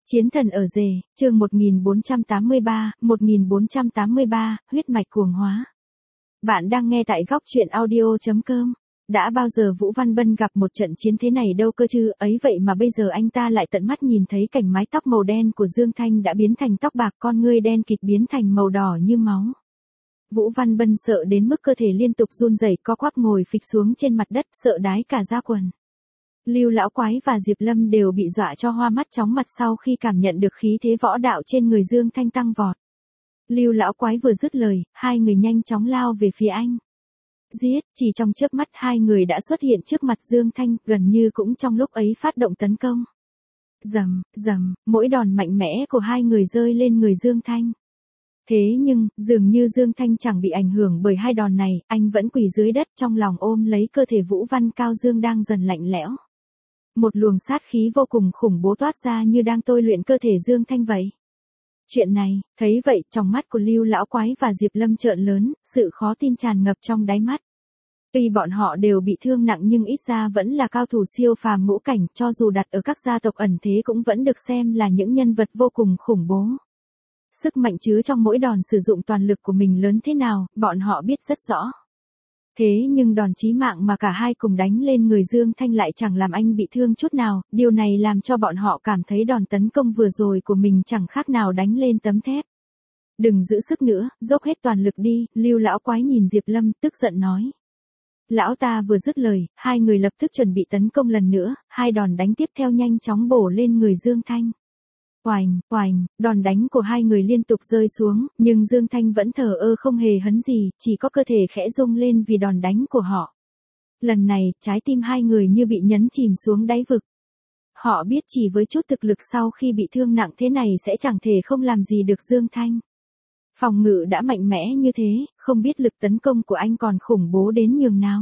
Chiến thần ở rể, chương 1483, huyết mạch cuồng hóa. Bạn đang nghe tại góc truyện audio.com. Đã bao giờ Vũ Văn Bân gặp một trận chiến thế này đâu cơ chứ, ấy vậy mà bây giờ anh ta lại tận mắt nhìn thấy cảnh mái tóc màu đen của Dương Thanh đã biến thành tóc bạc, con ngươi đen kịt biến thành màu đỏ như máu. Vũ Văn Bân sợ đến mức cơ thể liên tục run rẩy, co quắp ngồi phịch xuống trên mặt đất, sợ đái cả da quần. Lưu Lão Quái và Diệp Lâm đều bị dọa cho hoa mắt chóng mặt sau khi cảm nhận được khí thế võ đạo trên người Dương Thanh tăng vọt. Lưu Lão Quái vừa dứt lời, hai người nhanh chóng lao về phía anh. Giết, chỉ trong chớp mắt hai người đã xuất hiện trước mặt Dương Thanh, gần như cũng trong lúc ấy phát động tấn công. Rầm, rầm, mỗi đòn mạnh mẽ của hai người rơi lên người Dương Thanh. Thế nhưng, dường như Dương Thanh chẳng bị ảnh hưởng bởi hai đòn này, anh vẫn quỳ dưới đất trong lòng ôm lấy cơ thể Vũ Văn Cao Dương đang dần lạnh lẽo. Một luồng sát khí vô cùng khủng bố toát ra như đang tôi luyện cơ thể Dương Thanh vậy. Chuyện này, thấy vậy, trong mắt của Lưu Lão Quái và Diệp Lâm trợn lớn, sự khó tin tràn ngập trong đáy mắt. Tuy bọn họ đều bị thương nặng nhưng ít ra vẫn là cao thủ siêu phàm ngũ cảnh, cho dù đặt ở các gia tộc ẩn thế cũng vẫn được xem là những nhân vật vô cùng khủng bố. Sức mạnh chứa trong mỗi đòn sử dụng toàn lực của mình lớn thế nào, bọn họ biết rất rõ. Thế nhưng đòn chí mạng mà cả hai cùng đánh lên người Dương Thanh lại chẳng làm anh bị thương chút nào, điều này làm cho bọn họ cảm thấy đòn tấn công vừa rồi của mình chẳng khác nào đánh lên tấm thép. Đừng giữ sức nữa, dốc hết toàn lực đi, Lưu Lão Quái nhìn Diệp Lâm, tức giận nói. Lão ta vừa dứt lời, hai người lập tức chuẩn bị tấn công lần nữa, hai đòn đánh tiếp theo nhanh chóng bổ lên người Dương Thanh. Oành, oành, đòn đánh của hai người liên tục rơi xuống, nhưng Dương Thanh vẫn thờ ơ không hề hấn gì, chỉ có cơ thể khẽ rung lên vì đòn đánh của họ. Lần này, trái tim hai người như bị nhấn chìm xuống đáy vực. Họ biết chỉ với chút thực lực sau khi bị thương nặng thế này sẽ chẳng thể không làm gì được Dương Thanh. Phòng ngự đã mạnh mẽ như thế, không biết lực tấn công của anh còn khủng bố đến nhường nào.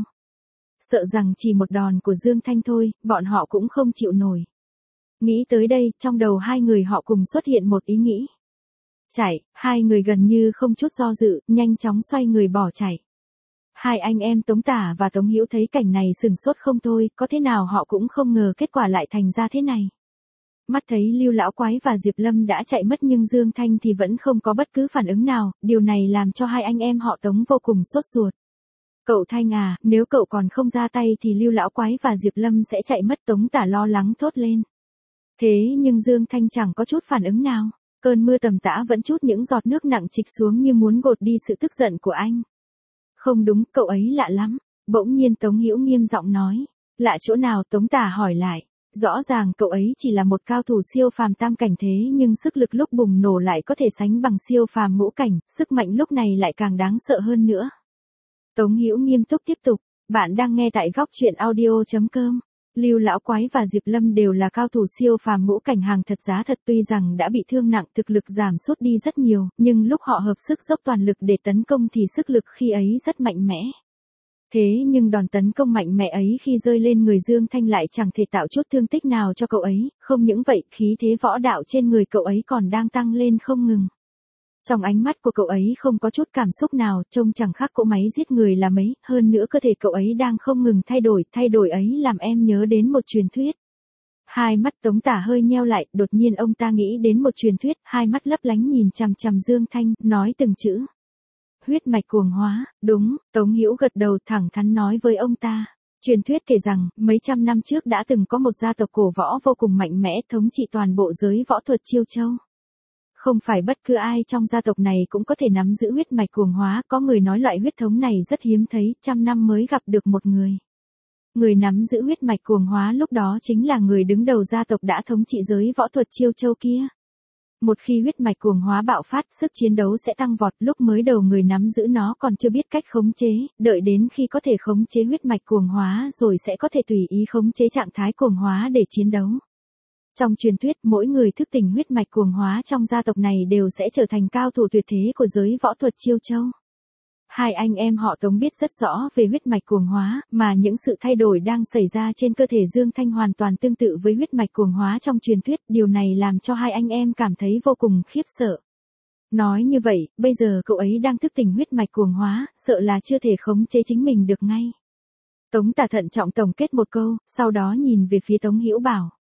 Sợ rằng chỉ một đòn của Dương Thanh thôi, bọn họ cũng không chịu nổi. Nghĩ tới đây, trong đầu hai người họ cùng xuất hiện một ý nghĩ. Chạy, hai người gần như không chút do dự, nhanh chóng xoay người bỏ chạy. Hai anh em Tống Tả và Tống Hữu thấy cảnh này sừng sốt không thôi, có thế nào họ cũng không ngờ kết quả lại thành ra thế này. Mắt thấy Lưu Lão Quái và Diệp Lâm đã chạy mất nhưng Dương Thanh thì vẫn không có bất cứ phản ứng nào, điều này làm cho hai anh em họ Tống vô cùng sốt ruột. Cậu Thanh à, nếu cậu còn không ra tay thì Lưu Lão Quái và Diệp Lâm sẽ chạy mất, Tống Tả lo lắng thốt lên. Thế nhưng Dương Thanh chẳng có chút phản ứng nào, cơn mưa tầm tã vẫn trút những giọt nước nặng trịch xuống như muốn gột đi sự tức giận của anh. Không đúng, cậu ấy lạ lắm, bỗng nhiên Tống Hữu nghiêm giọng nói. Lạ chỗ nào? Tống Tả hỏi lại. Rõ ràng cậu ấy chỉ là một cao thủ siêu phàm tam cảnh thế nhưng sức lực lúc bùng nổ lại có thể sánh bằng siêu phàm ngũ cảnh, sức mạnh lúc này lại càng đáng sợ hơn nữa. Tống Hữu nghiêm túc tiếp tục, bạn đang nghe tại góc truyện audio.com. Lưu Lão Quái và Diệp Lâm đều là cao thủ siêu phàm ngũ cảnh hàng thật giá thật, tuy rằng đã bị thương nặng, thực lực giảm sút đi rất nhiều, nhưng lúc họ hợp sức dốc toàn lực để tấn công thì sức lực khi ấy rất mạnh mẽ. Thế nhưng đòn tấn công mạnh mẽ ấy khi rơi lên người Dương Thanh lại chẳng thể tạo chút thương tích nào cho cậu ấy, không những vậy, khí thế võ đạo trên người cậu ấy còn đang tăng lên không ngừng. Trong ánh mắt của cậu ấy không có chút cảm xúc nào, trông chẳng khác cỗ máy giết người là mấy, hơn nữa cơ thể cậu ấy đang không ngừng thay đổi ấy làm em nhớ đến một truyền thuyết. Hai mắt Tống Tả hơi nheo lại, đột nhiên ông ta nghĩ đến một truyền thuyết, hai mắt lấp lánh nhìn chằm chằm Dương Thanh, nói từng chữ. Huyết mạch cuồng hóa, đúng, Tống Hữu gật đầu thẳng thắn nói với ông ta. Truyền thuyết kể rằng, mấy trăm năm trước đã từng có một gia tộc cổ võ vô cùng mạnh mẽ thống trị toàn bộ giới võ thuật Chiêu Châu. Không phải bất cứ ai trong gia tộc này cũng có thể nắm giữ huyết mạch cuồng hóa, có người nói loại huyết thống này rất hiếm thấy, trăm năm mới gặp được một người. Người nắm giữ huyết mạch cuồng hóa lúc đó chính là người đứng đầu gia tộc đã thống trị giới võ thuật Chiêu Châu kia. Một khi huyết mạch cuồng hóa bạo phát, sức chiến đấu sẽ tăng vọt, lúc mới đầu người nắm giữ nó còn chưa biết cách khống chế, đợi đến khi có thể khống chế huyết mạch cuồng hóa rồi sẽ có thể tùy ý khống chế trạng thái cuồng hóa để chiến đấu. Trong truyền thuyết, mỗi người thức tỉnh huyết mạch cuồng hóa trong gia tộc này đều sẽ trở thành cao thủ tuyệt thế của giới võ thuật Chiêu Châu. Hai anh em họ Tống biết rất rõ về huyết mạch cuồng hóa, mà những sự thay đổi đang xảy ra trên cơ thể Dương Thanh hoàn toàn tương tự với huyết mạch cuồng hóa trong truyền thuyết, điều này làm cho hai anh em cảm thấy vô cùng khiếp sợ. Nói như vậy, bây giờ cậu ấy đang thức tỉnh huyết mạch cuồng hóa, sợ là chưa thể khống chế chính mình được ngay. Tống Tả thận trọng tổng kết một câu, sau đó nhìn về phía Tống Hữu bảo.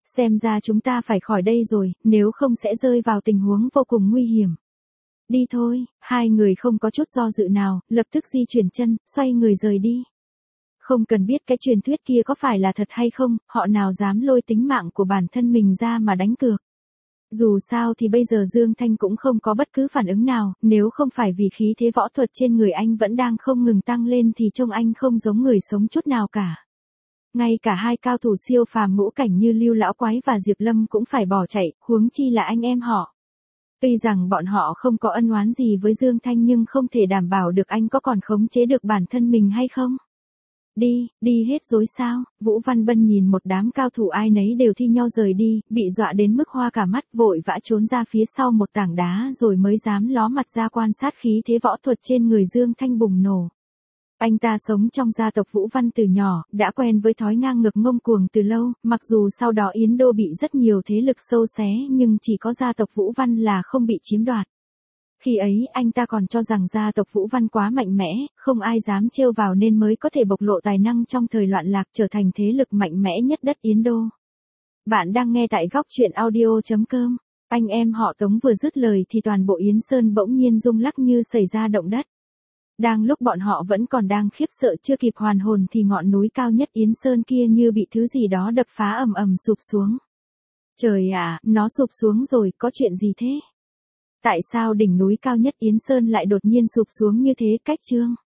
Xem ra chúng ta phải khỏi đây rồi, nếu không sẽ rơi vào tình huống vô cùng nguy hiểm. Đi thôi, hai người không có chút do dự nào, lập tức di chuyển chân, xoay người rời đi. Không cần biết cái truyền thuyết kia có phải là thật hay không, họ nào dám lôi tính mạng của bản thân mình ra mà đánh cược. Dù sao thì bây giờ Dương Thanh cũng không có bất cứ phản ứng nào, nếu không phải vì khí thế võ thuật trên người anh vẫn đang không ngừng tăng lên thì trông anh không giống người sống chút nào cả. Ngay cả hai cao thủ siêu phàm ngũ cảnh như Lưu Lão Quái và Diệp Lâm cũng phải bỏ chạy, huống chi là anh em họ. Tuy rằng bọn họ không có ân oán gì với Dương Thanh nhưng không thể đảm bảo được anh có còn khống chế được bản thân mình hay không. Đi hết rồi sao? Vũ Văn Bân nhìn một đám cao thủ ai nấy đều thi nhau rời đi, bị dọa đến mức hoa cả mắt, vội vã trốn ra phía sau một tảng đá rồi mới dám ló mặt ra quan sát khí thế võ thuật trên người Dương Thanh bùng nổ. Anh ta sống trong gia tộc Vũ Văn từ nhỏ, đã quen với thói ngang ngược ngông cuồng từ lâu, mặc dù sau đó Yến Đô bị rất nhiều thế lực xâu xé nhưng chỉ có gia tộc Vũ Văn là không bị chiếm đoạt. Khi ấy anh ta còn cho rằng gia tộc Vũ Văn quá mạnh mẽ, không ai dám trêu vào nên mới có thể bộc lộ tài năng trong thời loạn lạc trở thành thế lực mạnh mẽ nhất đất Yến Đô. Bạn đang nghe tại góc truyện audio.com. Anh em họ Tống vừa dứt lời thì toàn bộ Yến Sơn bỗng nhiên rung lắc như xảy ra động đất. Đang lúc bọn họ vẫn còn đang khiếp sợ chưa kịp hoàn hồn thì ngọn núi cao nhất Yến Sơn kia như bị thứ gì đó đập phá ầm ầm sụp xuống. Trời ạ, nó sụp xuống rồi, có chuyện gì thế? Tại sao đỉnh núi cao nhất Yến Sơn lại đột nhiên sụp xuống như thế? Cách chương